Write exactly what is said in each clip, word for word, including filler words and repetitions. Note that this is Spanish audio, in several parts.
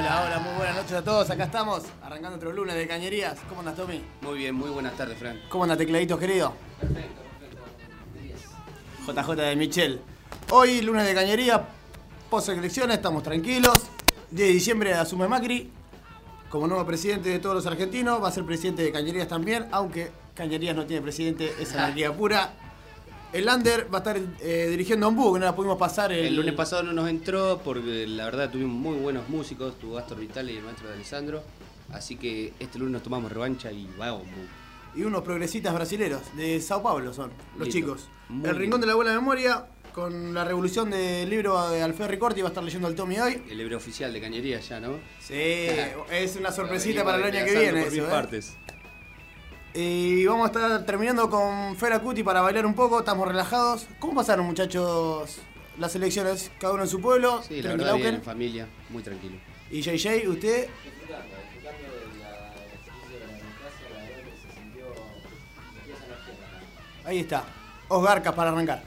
Hola, hola, muy buenas noches a todos. Acá estamos, arrancando otro lunes de Cañerías. ¿Cómo andas, Tommy? Muy bien, muy buenas tardes, Fran. ¿Cómo andas, tecladitos, querido? Perfecto, perfecto. J J de Michel. Hoy, lunes de Cañerías, post-elecciones, estamos tranquilos. diez de diciembre asume Macri como nuevo presidente de todos los argentinos. Va a ser presidente de Cañerías también, aunque Cañerías no tiene presidente, es anarquía pura. El Lander va a estar eh, dirigiendo a Ombú, que no la pudimos pasar el... El lunes pasado no nos entró porque la verdad tuvimos muy buenos músicos, tuvo Astor Vitale y el maestro de Alessandro. Así que este lunes nos tomamos revancha y va a Ombú. Y unos progresistas brasileros, de Sao Paulo son los Listo. chicos. Muy el Rincón de la Buena Memoria, con la revolución del libro de Alfredo Ricorti, va a estar leyendo el Tommy hoy. El libro oficial de Cañerías ya, ¿no? Sí, es una sorpresita Bueno, para el año que venimos viene. por Eso, mis ¿eh? partes. Y vamos a estar terminando con Fera Cuti para bailar un poco, estamos relajados. ¿Cómo pasaron, muchachos, las elecciones? Cada uno en su pueblo. Sí, la verdad bien, en familia, muy tranquilo. Y J J, ¿usted? Disfrutando, disfrutando de la ejercicio de la democracia, la verdad que se sintió, se sintió esa energía acá. Ahí está, Osgarcas para arrancar.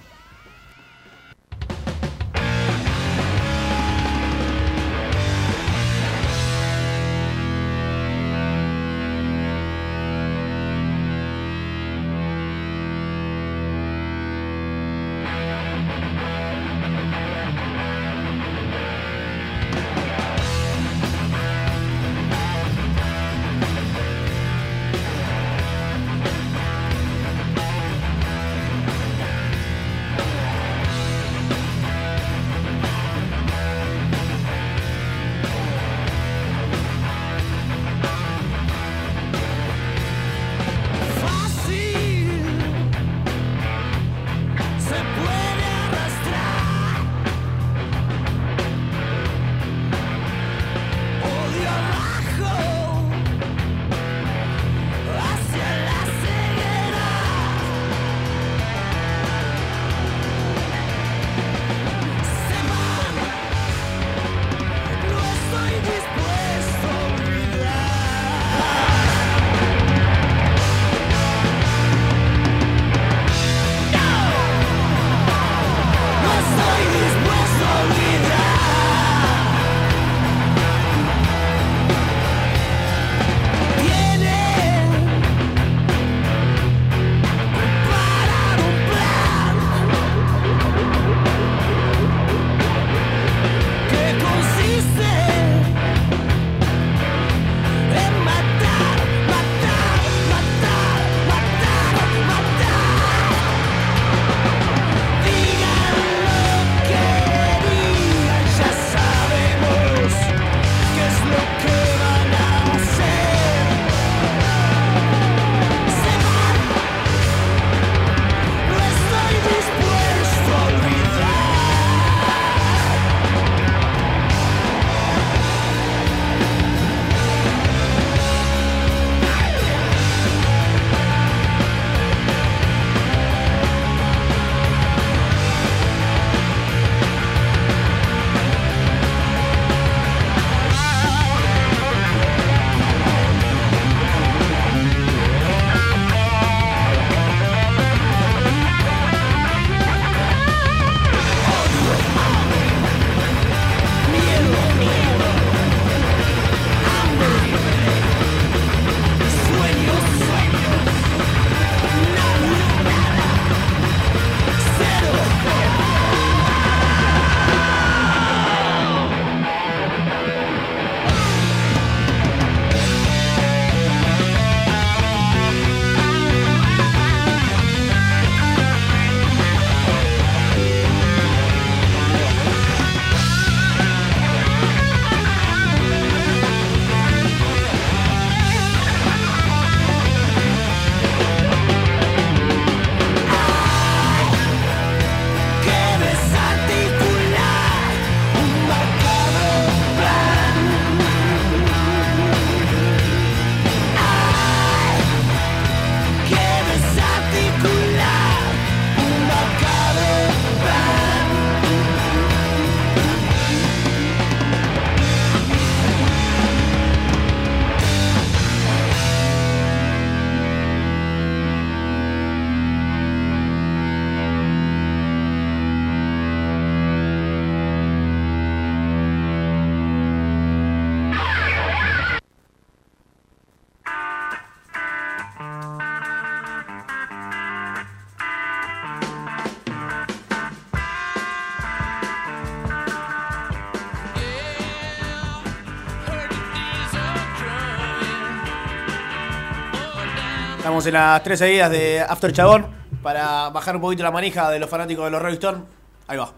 Estamos en las tres seguidas de After Chabón para bajar un poquito la manija de los fanáticos de los Rolling Stones. Ahí va.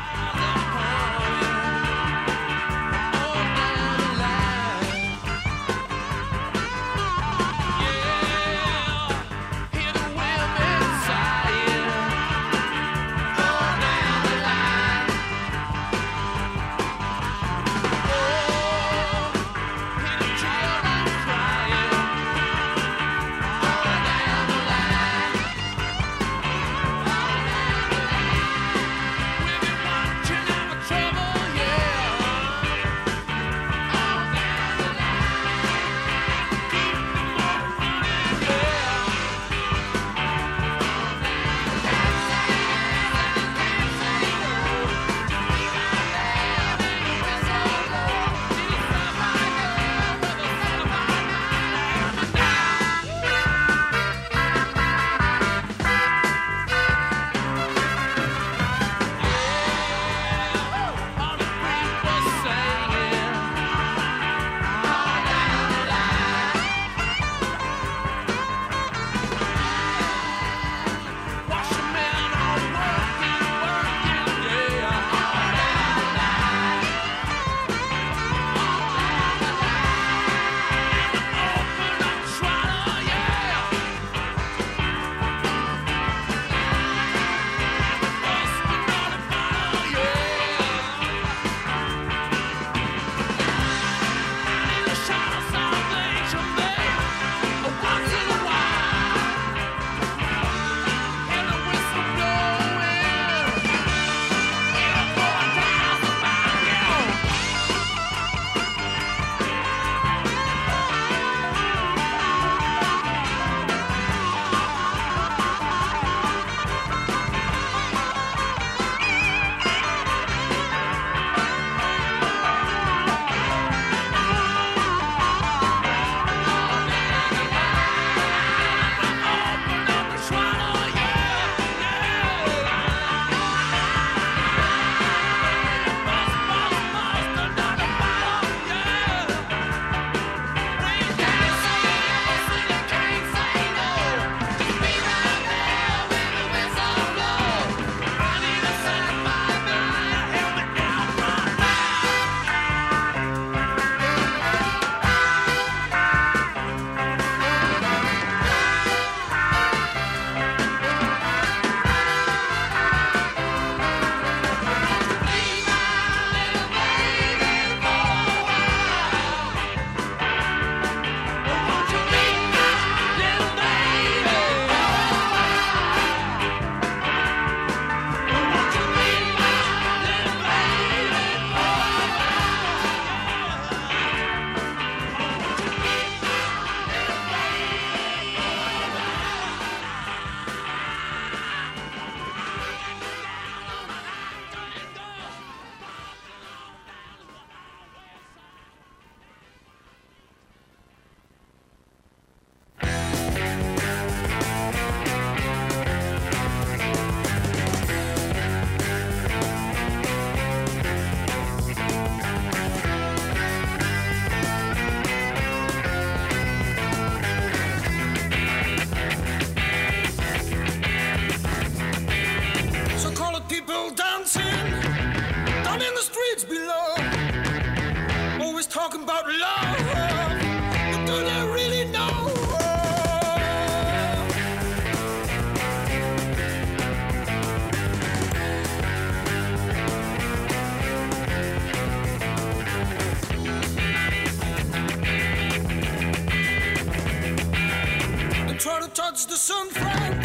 Touch the sun, Frank.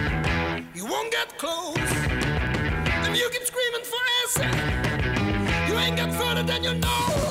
You won't get close. If you keep screaming for answer, you ain't get further than you know.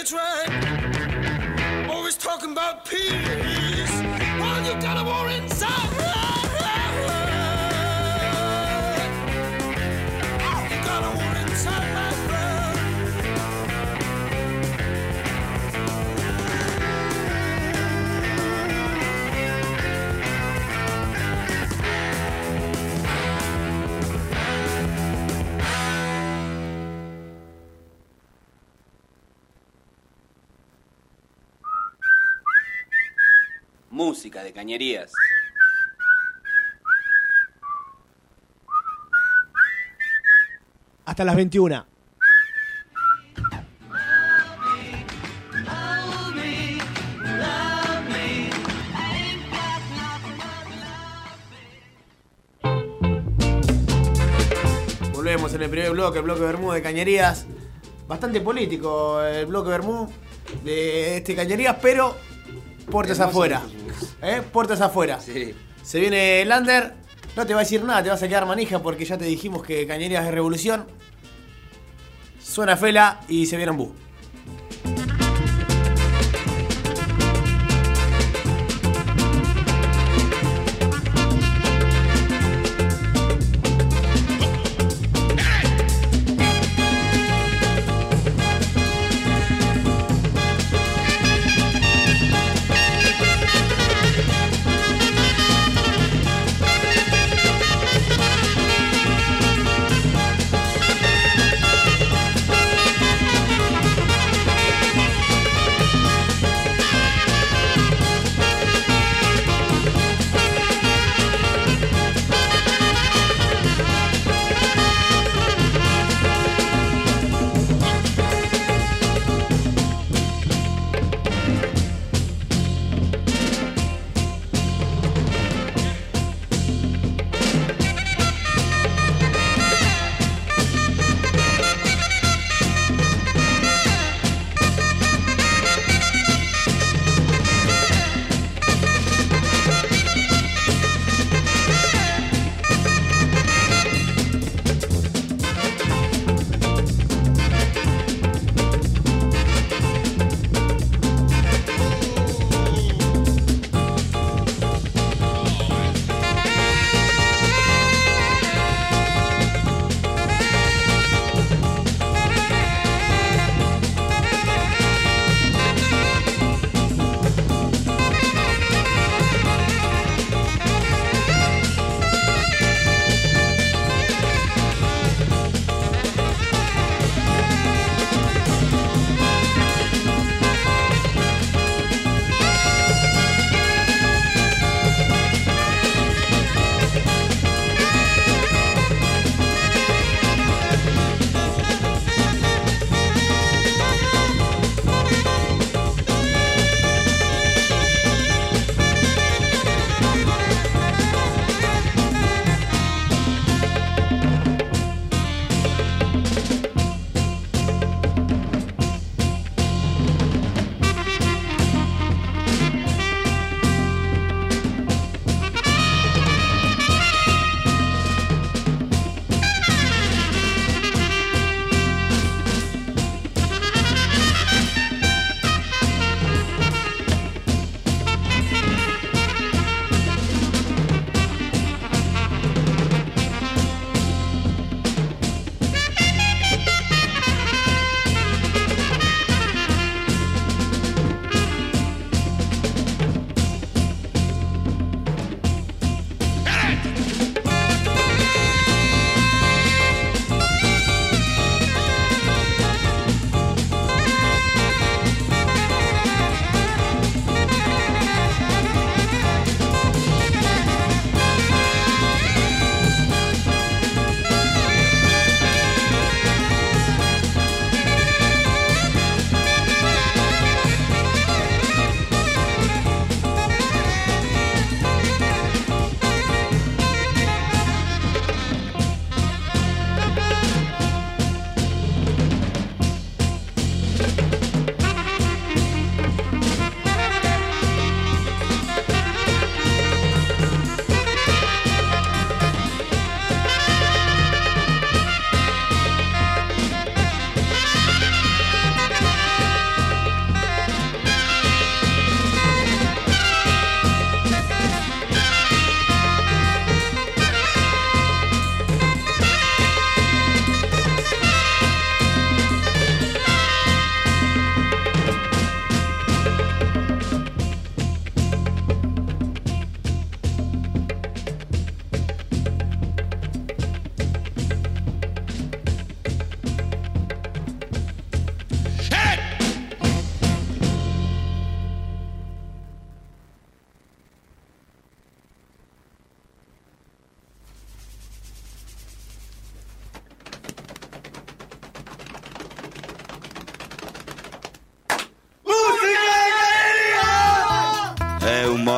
it's right. Always talking about peace while you got a war inside. You got a war inside, my friend. Música de cañerías. Hasta las veintiuna. Volvemos en el primer bloque, el bloque Bermú de Cañerías. Bastante político el bloque Bermú de este Cañerías, pero puertas Hermoso afuera. discurso. ¿Eh? Puertas afuera. Sí. Se viene Lander, no te va a decir nada, te vas a quedar manija porque ya te dijimos que Cañerías es revolución. Suena Fela y se viene un bus. Thank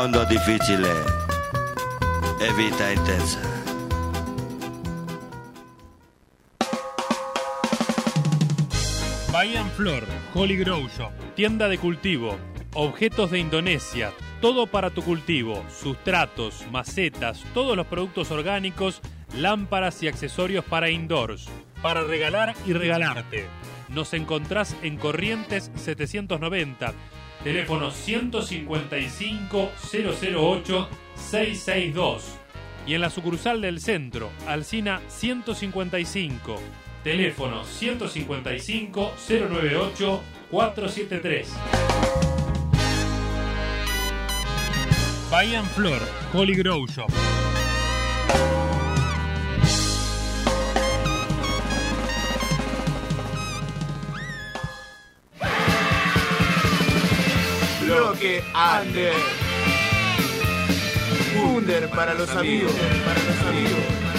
mondo difficile e vita intensa. Bahía en Flor, Holy Grow Shop, tienda de cultivo, objetos de Indonesia, todo para tu cultivo, sustratos, macetas, todos los productos orgánicos, lámparas y accesorios para indoors, para regalar y regalarte. Nos encontrás en Corrientes setecientos noventa, teléfono ciento cincuenta y cinco, cero cero ocho, seiscientos sesenta y dos. Y en la sucursal del centro, Alsina ciento cincuenta y cinco, teléfono ciento cincuenta y cinco, cero noventa y ocho, cuatrocientos setenta y tres. Bahía en Flor, Holy Grow Shop. Bloque Under. Under para los amigos. Para los amigos.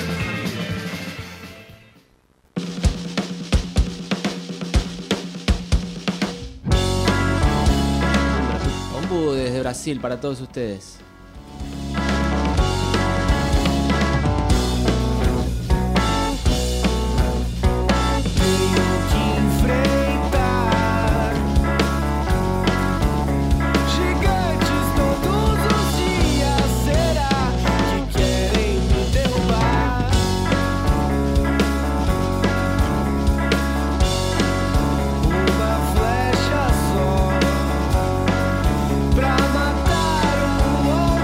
Ombu desde Brasil para todos ustedes. Pra matar o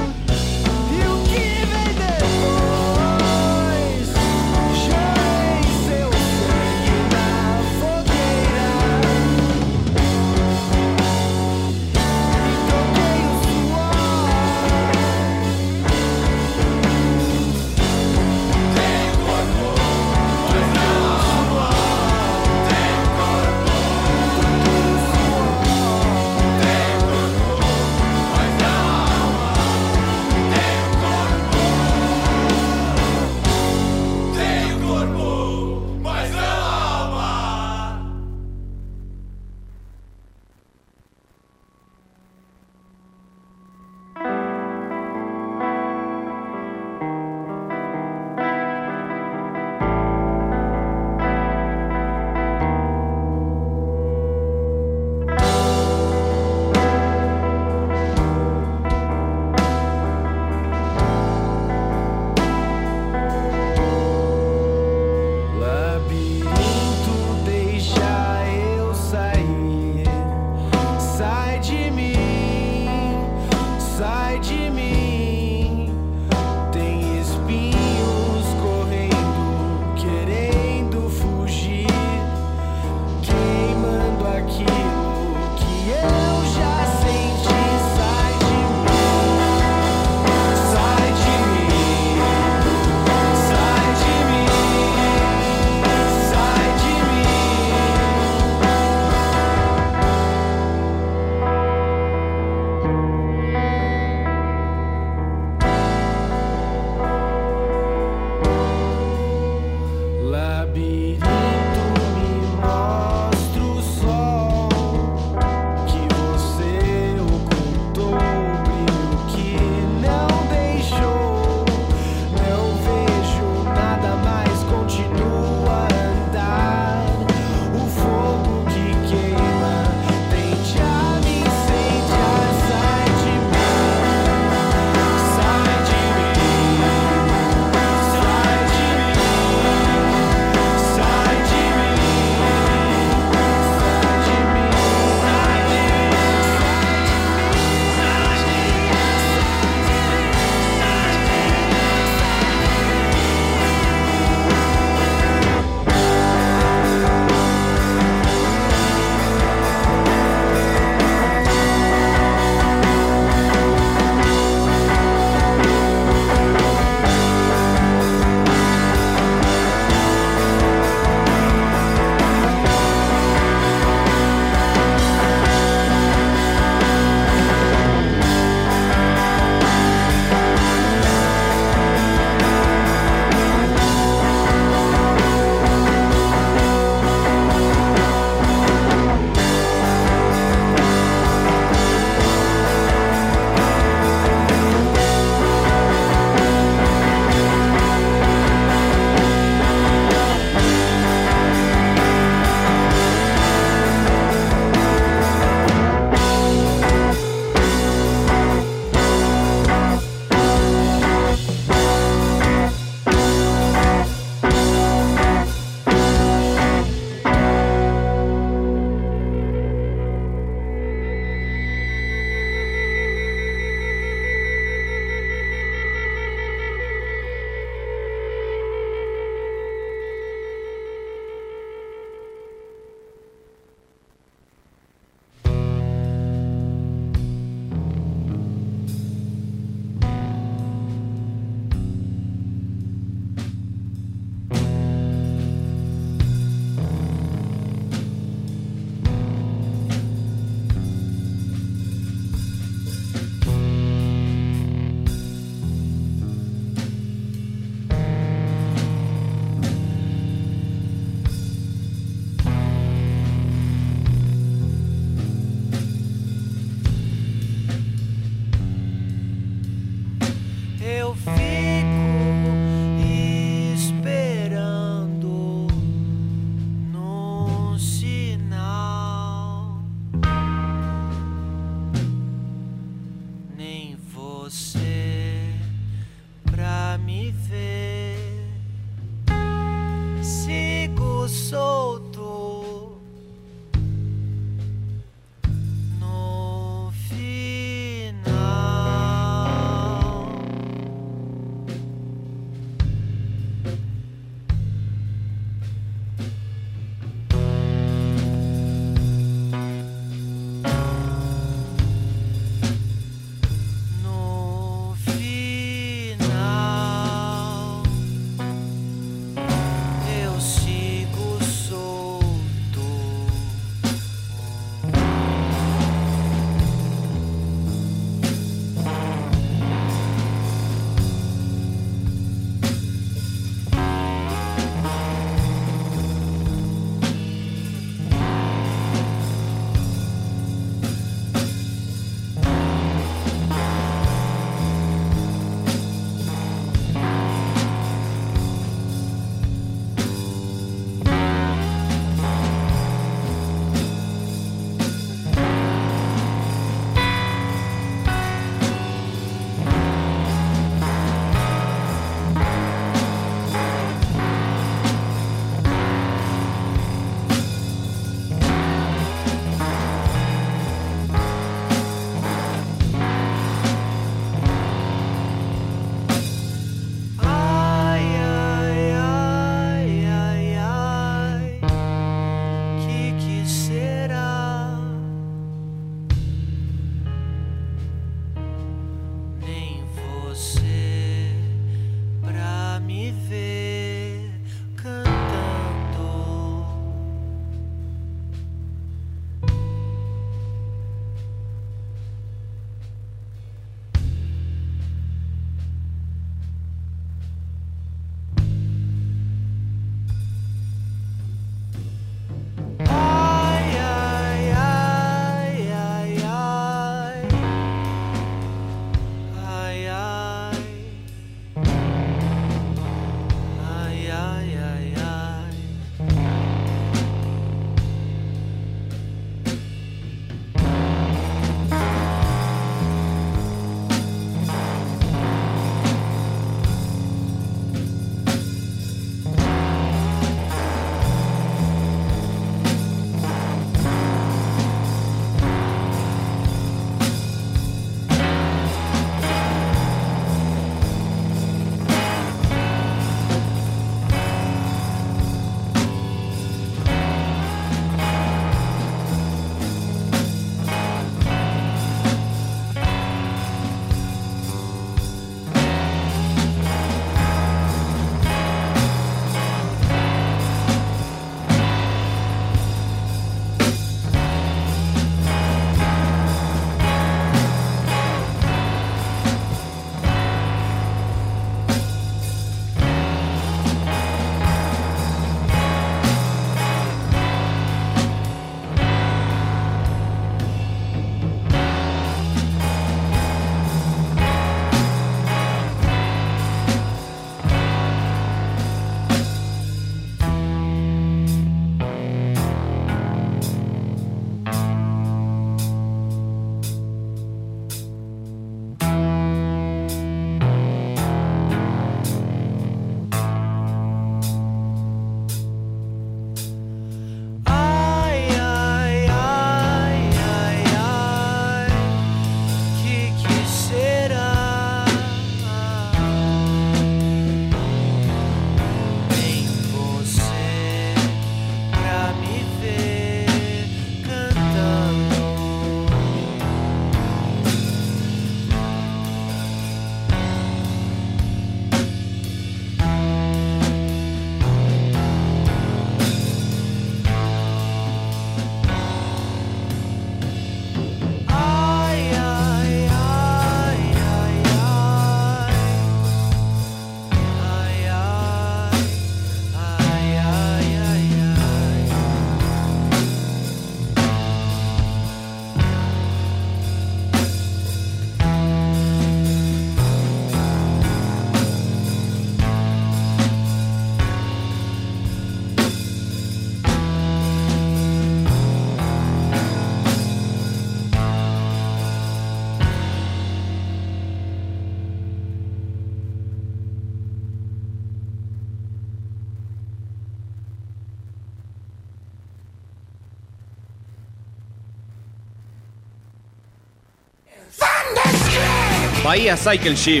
Bahía Cycle Gym.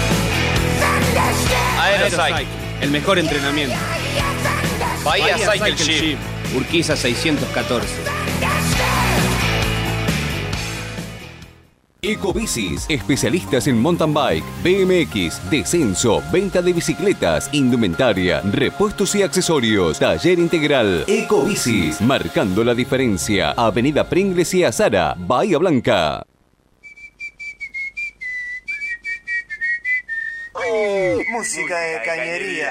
Aerocycle, el mejor entrenamiento. Bahía, Bahía Cycle, Cycle Gym. Gym. Urquiza seiscientos catorce. Ecobicis, especialistas en mountain bike, B M X, descenso, venta de bicicletas, indumentaria, repuestos y accesorios. Taller integral. Ecobicis, marcando la diferencia. Avenida Pringles y Azara, Bahía Blanca. Oh, música de cañería.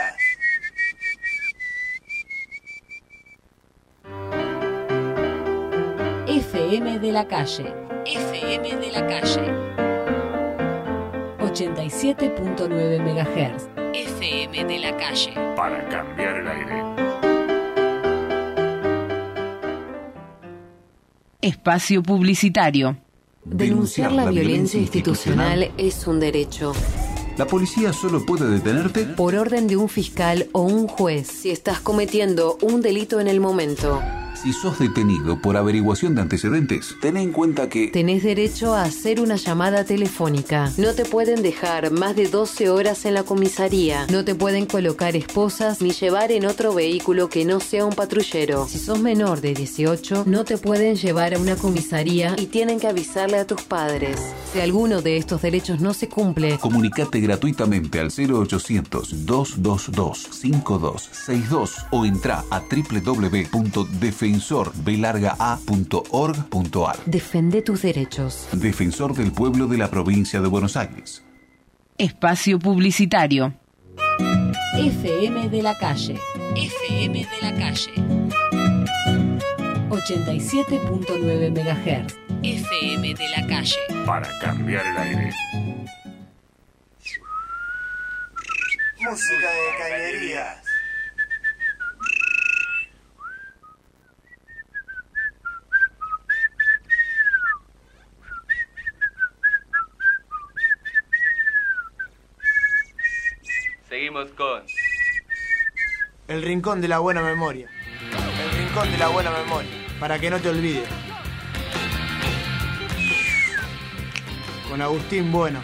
F M de la calle. F M de la calle. ochenta y siete punto nueve megahertz. F M de la calle. Para cambiar el aire. Espacio publicitario. Denunciar la violencia institucional es un derecho. ¿La policía solo puede detenerte? Por orden de un fiscal o un juez, si estás cometiendo un delito en el momento. Si sos detenido por averiguación de antecedentes, ten en cuenta que... Tenés derecho a hacer una llamada telefónica. No te pueden dejar más de doce horas en la comisaría. No te pueden colocar esposas ni llevar en otro vehículo que no sea un patrullero. Si sos menor de dieciocho, no te pueden llevar a una comisaría y tienen que avisarle a tus padres. Si alguno de estos derechos no se cumple, comunicate gratuitamente al cero ochocientos, dos dos dos, cinco dos seis dos o entra a doble u doble u doble u punto defensor b larga a punto org punto ar. Defende tus derechos. Defensor del pueblo de la provincia de Buenos Aires. Espacio publicitario. F M de la calle. F M de la calle. ochenta y siete punto nueve megahertz. F M de la calle. Para cambiar el aire. Música de cañería. Seguimos con El Rincón de la Buena Memoria. El Rincón de la Buena Memoria. Para que no te olvides. Con Agustín Bueno.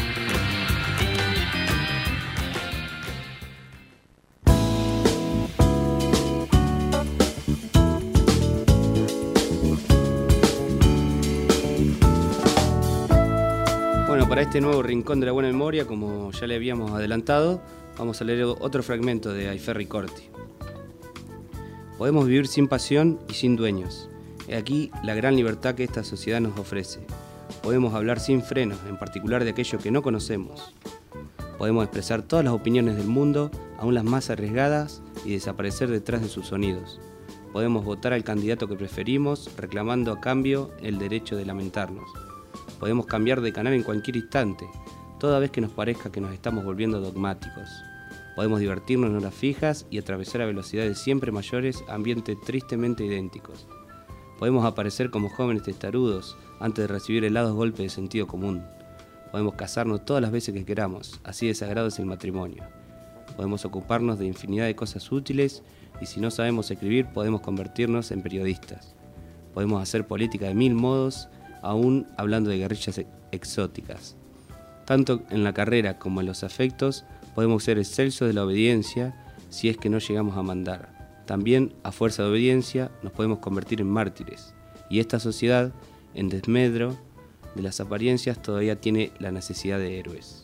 Bueno, para este nuevo Rincón de la Buena Memoria, como ya le habíamos adelantado, vamos a leer otro fragmento de Ayferri Corti. Podemos vivir sin pasión y sin dueños. He aquí la gran libertad que esta sociedad nos ofrece. Podemos hablar sin frenos, en particular de aquello que no conocemos. Podemos expresar todas las opiniones del mundo, aún las más arriesgadas, y desaparecer detrás de sus sonidos. Podemos votar al candidato que preferimos, reclamando a cambio el derecho de lamentarnos. Podemos cambiar de canal en cualquier instante, toda vez que nos parezca que nos estamos volviendo dogmáticos. Podemos divertirnos en horas fijas y atravesar a velocidades siempre mayores ambientes tristemente idénticos. Podemos aparecer como jóvenes testarudos antes de recibir helados golpes de sentido común. Podemos casarnos todas las veces que queramos, así de sagrado es el matrimonio. Podemos ocuparnos de infinidad de cosas útiles y si no sabemos escribir podemos convertirnos en periodistas. Podemos hacer política de mil modos, aún hablando de guerrillas exóticas. Tanto en la carrera como en los afectos, podemos ser excelsos de la obediencia si es que no llegamos a mandar. También, a fuerza de obediencia, nos podemos convertir en mártires. Y esta sociedad, en desmedro de las apariencias, todavía tiene la necesidad de héroes.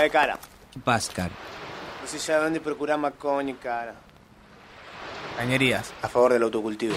Eh, cara. ¿Qué pasa, cara? No sé ya dónde procurar macoña, cara. Cañerías, a favor del autocultivo.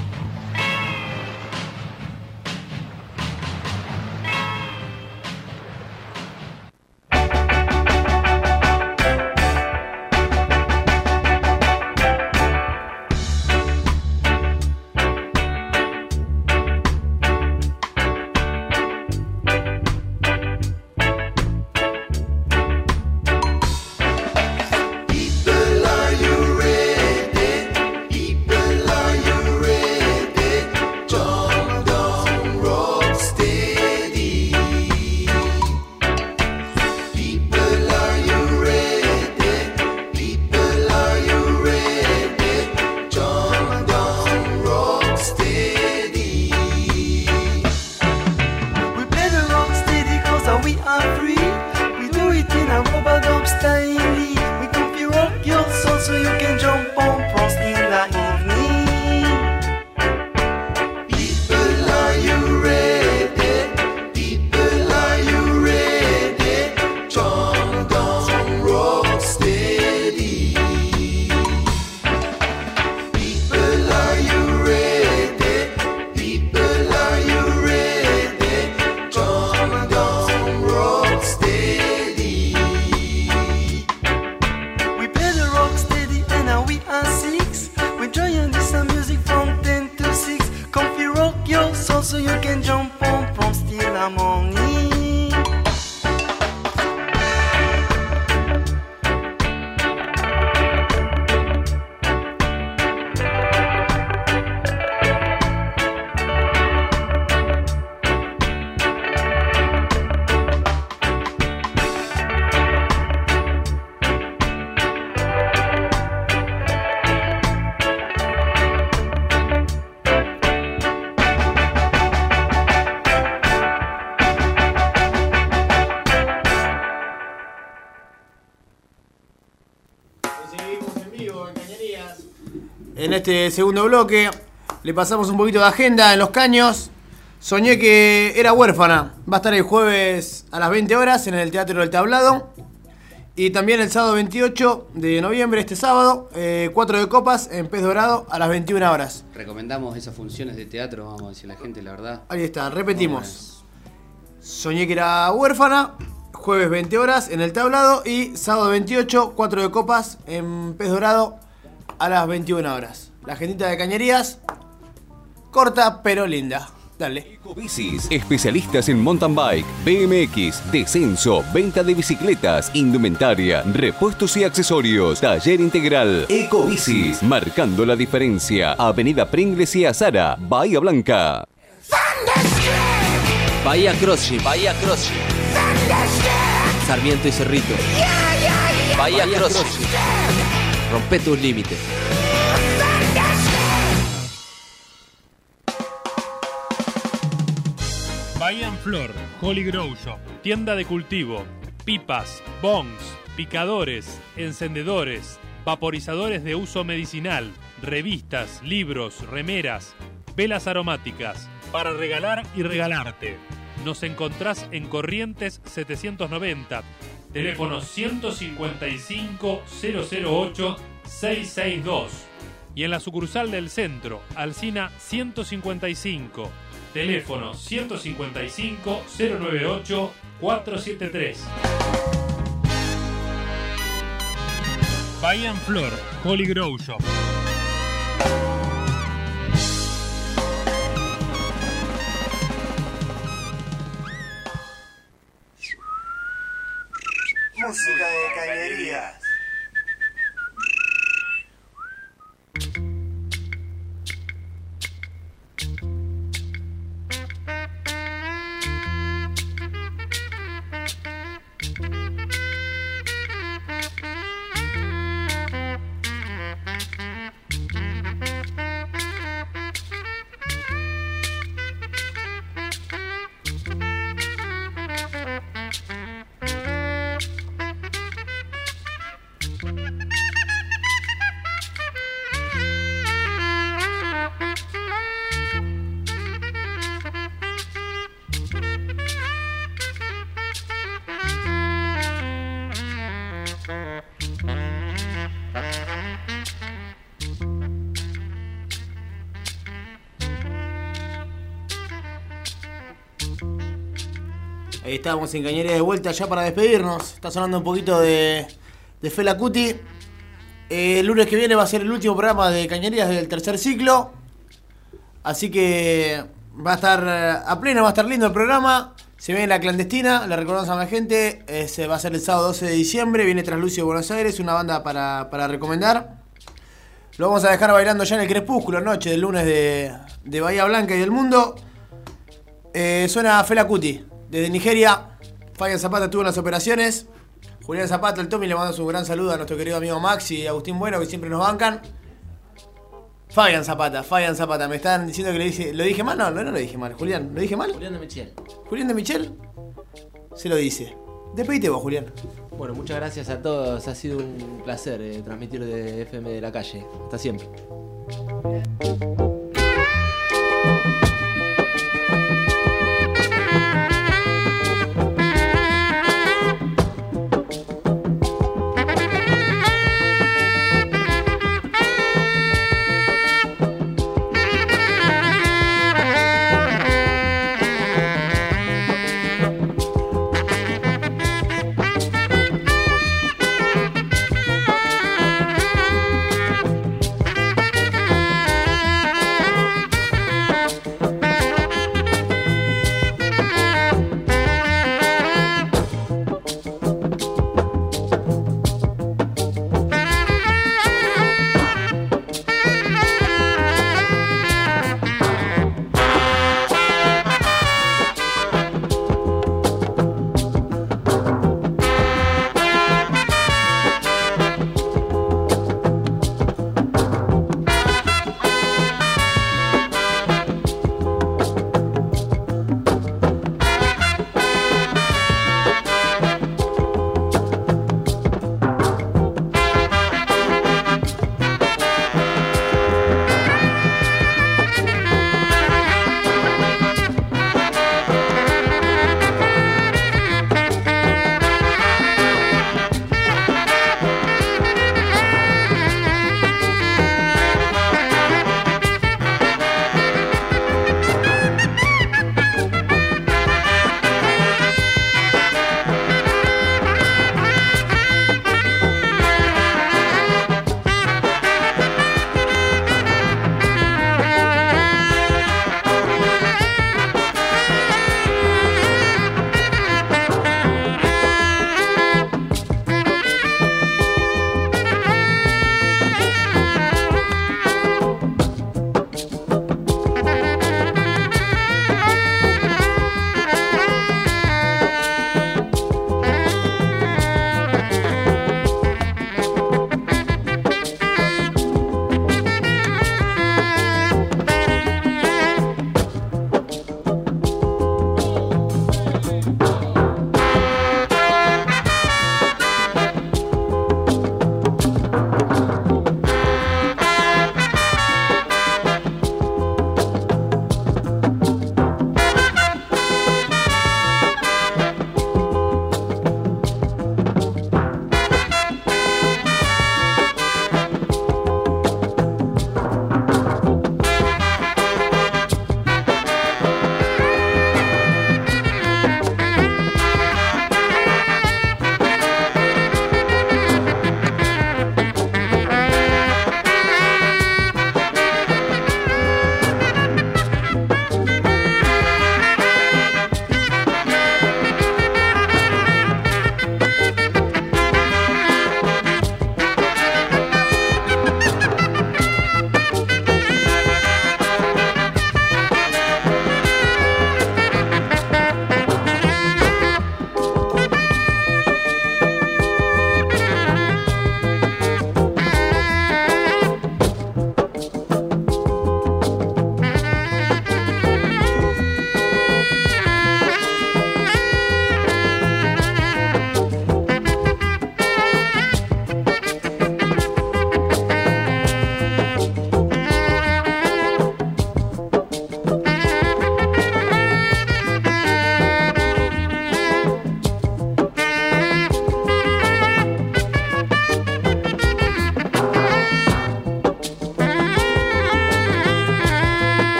En este segundo bloque le pasamos un poquito de agenda en Los Caños. Soñé que era huérfana. Va a estar el jueves a las veinte horas en el Teatro del Tablado. Y también el sábado veintiocho de noviembre, este sábado, eh, cuatro de copas en Pez Dorado a las veintiuna horas. Recomendamos esas funciones de teatro, vamos a decir a la gente, la verdad. Ahí está, repetimos. Soñé que era huérfana, jueves veinte horas en el Tablado y sábado veintiocho, cuatro de copas en Pez Dorado a las veintiuna horas. La agendita de Cañerías, corta pero linda. Dale. Ecobicis, especialistas en mountain bike, B M X, descenso, venta de bicicletas, indumentaria, repuestos y accesorios, taller integral. Ecobicis, marcando la diferencia. Avenida Pringles y Azara, Bahía Blanca. Bahía Crossing, Bahía Crossing. Sarmiento y Cerrito. Bahía Crossing. Rompe tus límites. Bahía en Flor, Holy Grow Shop, tienda de cultivo, pipas, bongs, picadores, encendedores, vaporizadores de uso medicinal, revistas, libros, remeras, velas aromáticas, para regalar y regalarte. Nos encontrás en Corrientes setecientos noventa, teléfono ciento cincuenta y cinco, cero cero ocho, seiscientos sesenta y dos. Y en la sucursal del centro, Alsina ciento cincuenta y cinco, teléfono ciento cincuenta y cinco, cero noventa y ocho, cuatrocientos setenta y tres. Bahía en Flor, Holy Grow Shop. Música de cañerías. Ahí estábamos en Cañería de vuelta ya para despedirnos. Está sonando un poquito de, de Fela Kuti. Eh, el lunes que viene va a ser el último programa de Cañerías del tercer ciclo. Así que va a estar a pleno, va a estar lindo el programa. Se viene La Clandestina, le recordamos a la gente. Ese va a ser el sábado doce de diciembre. Viene Traslucio de Buenos Aires, una banda para, para recomendar. Lo vamos a dejar bailando ya en el Crepúsculo, noche del lunes de, de Bahía Blanca y del Mundo. Eh, suena Fela Kuti. Desde Nigeria, Fabián Zapata estuvo en las operaciones. Julián Zapata, el Tommy, le mandamos un gran saludo a nuestro querido amigo Max y Agustín Bueno, que siempre nos bancan. Fabián Zapata, Fabián Zapata, me están diciendo que le dije, ¿lo dije mal? No, no, no lo dije mal. Julián, ¿lo dije mal? Julián de Michel. Julián de Michel se lo dice. Despedite vos, Julián. Bueno, muchas gracias a todos. Ha sido un placer eh, transmitir de F M de la Calle. Hasta siempre.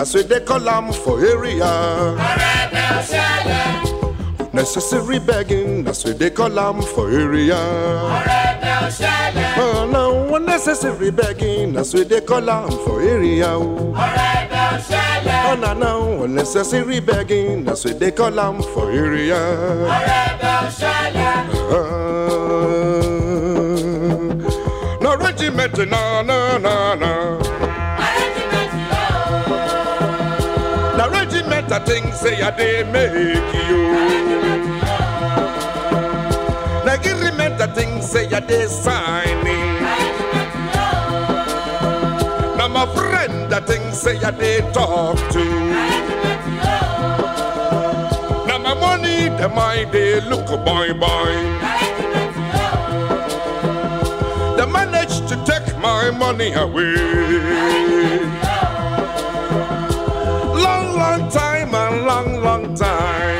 that's what they call them for area. Necessary begging, that's what they call them for area. Oh no, unnecessary begging, that's what they call them for area. Oh no, no, unnecessary begging, that's what they call them for area. Uh, no regiment, no, no, no, no. The regiment of things say a day make you. The agreement of things say a day signing. Now my friend the things say a day talk to. Now my money the my day look boy boy. They managed to take my money away. Long time and long, long time.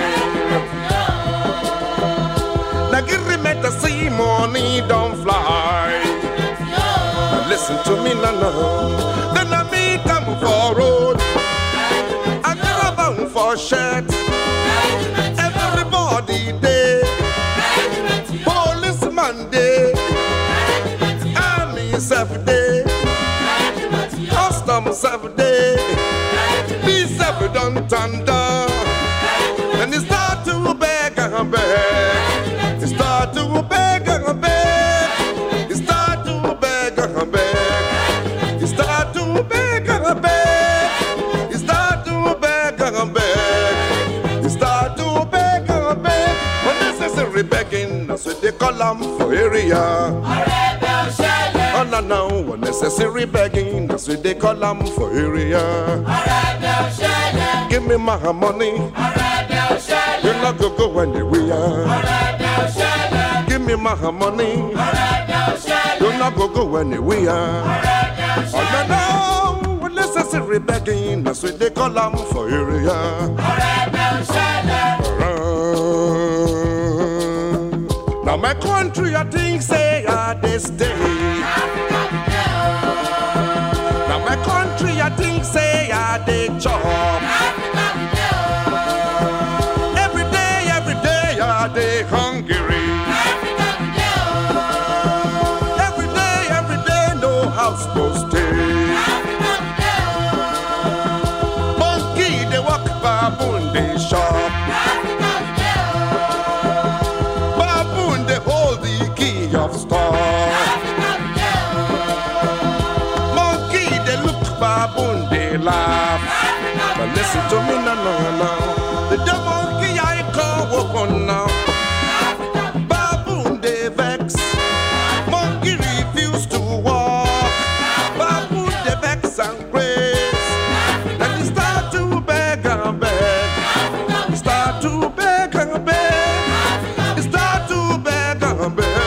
The agreement to see money don't fly. Now listen to me now, now. Then I meet them for road. I go bound for shirt. Everybody day. Policeman day. Army self day. Custom self day. Be done thunder, and he start to beg and beg. He start to beg and beg. He start to beg and beg. He start to beg and beg. He start to beg and beg. He start to beg and beg. Unnecessary begging, that's what they call them for area. Oh no, no, unnecessary begging, that's what they call them for area. Give me my money. You're not gonna go anywhere. Give me my money. You're not gonna go anywhere. Oh no, no, unnecessary begging, that's what they call them for area. Now my country, I think, say I they stay. Now my country, I think, say I they chop. Every day, every day, I they hungry. Every day, every day, no house no stay. Monkey they walk, baboon they shop. Of star. Monkey they look, baboon they laugh. But listen to me now, now, now. The dumb monkey I call walk on now. Baboon they vex. Monkey refuse to walk. Baboon they vex and grace. Then he start to beg and beg. He start to beg and beg. He start to beg and beg.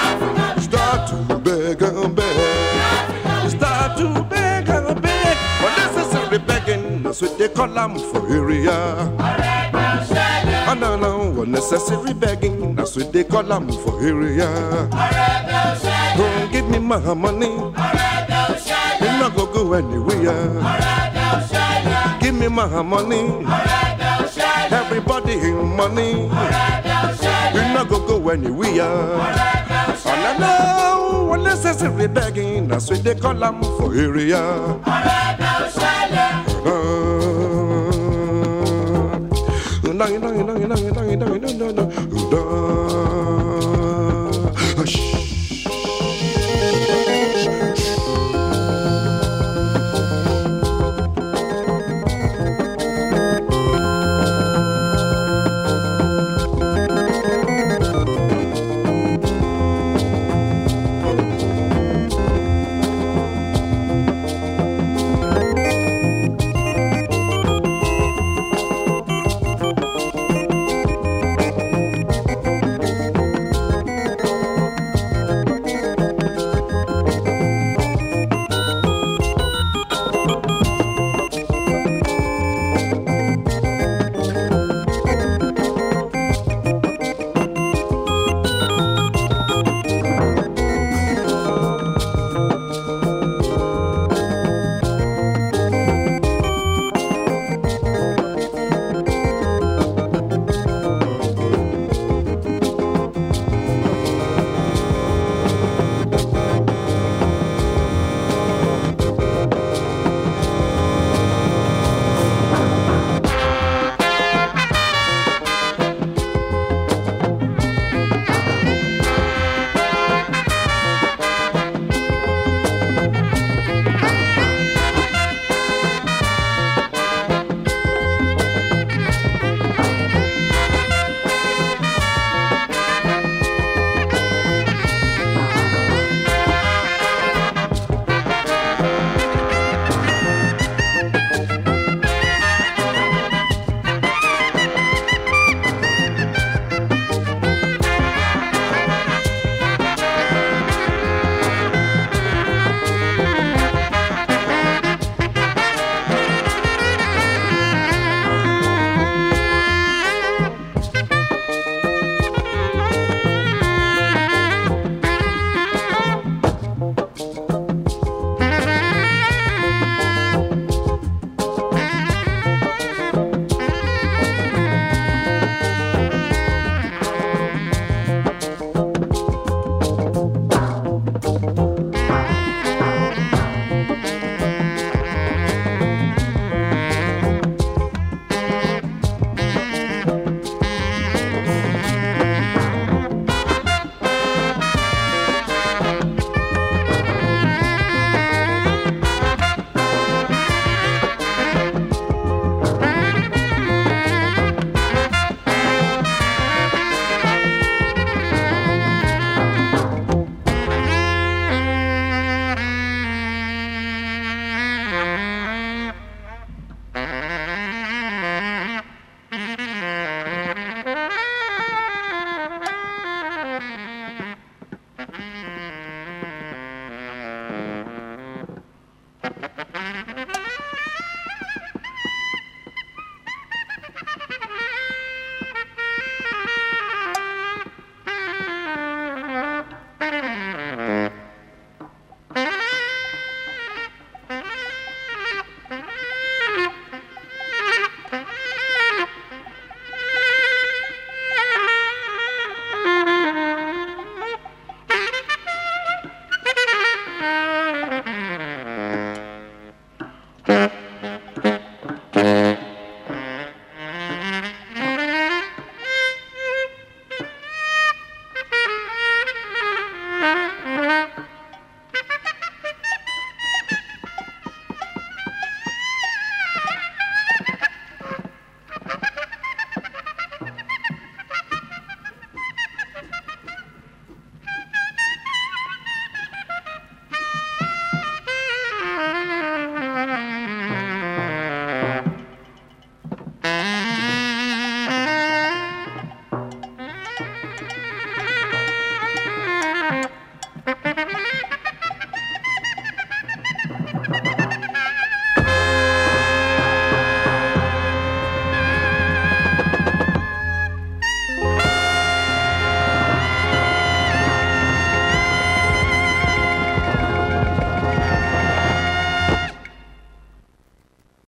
Beg and beg, you start to beg and beg. Unnecessary begging, that's what they call them for area. Oh no, no, unnecessary begging, that's what they call them for area. Don't give me my money, you're not gonna go anywhere. Give me my money, everybody in money, you're not gonna go anywhere. Oh no, no, unnecessary begging, that's what they call them for area. Uh,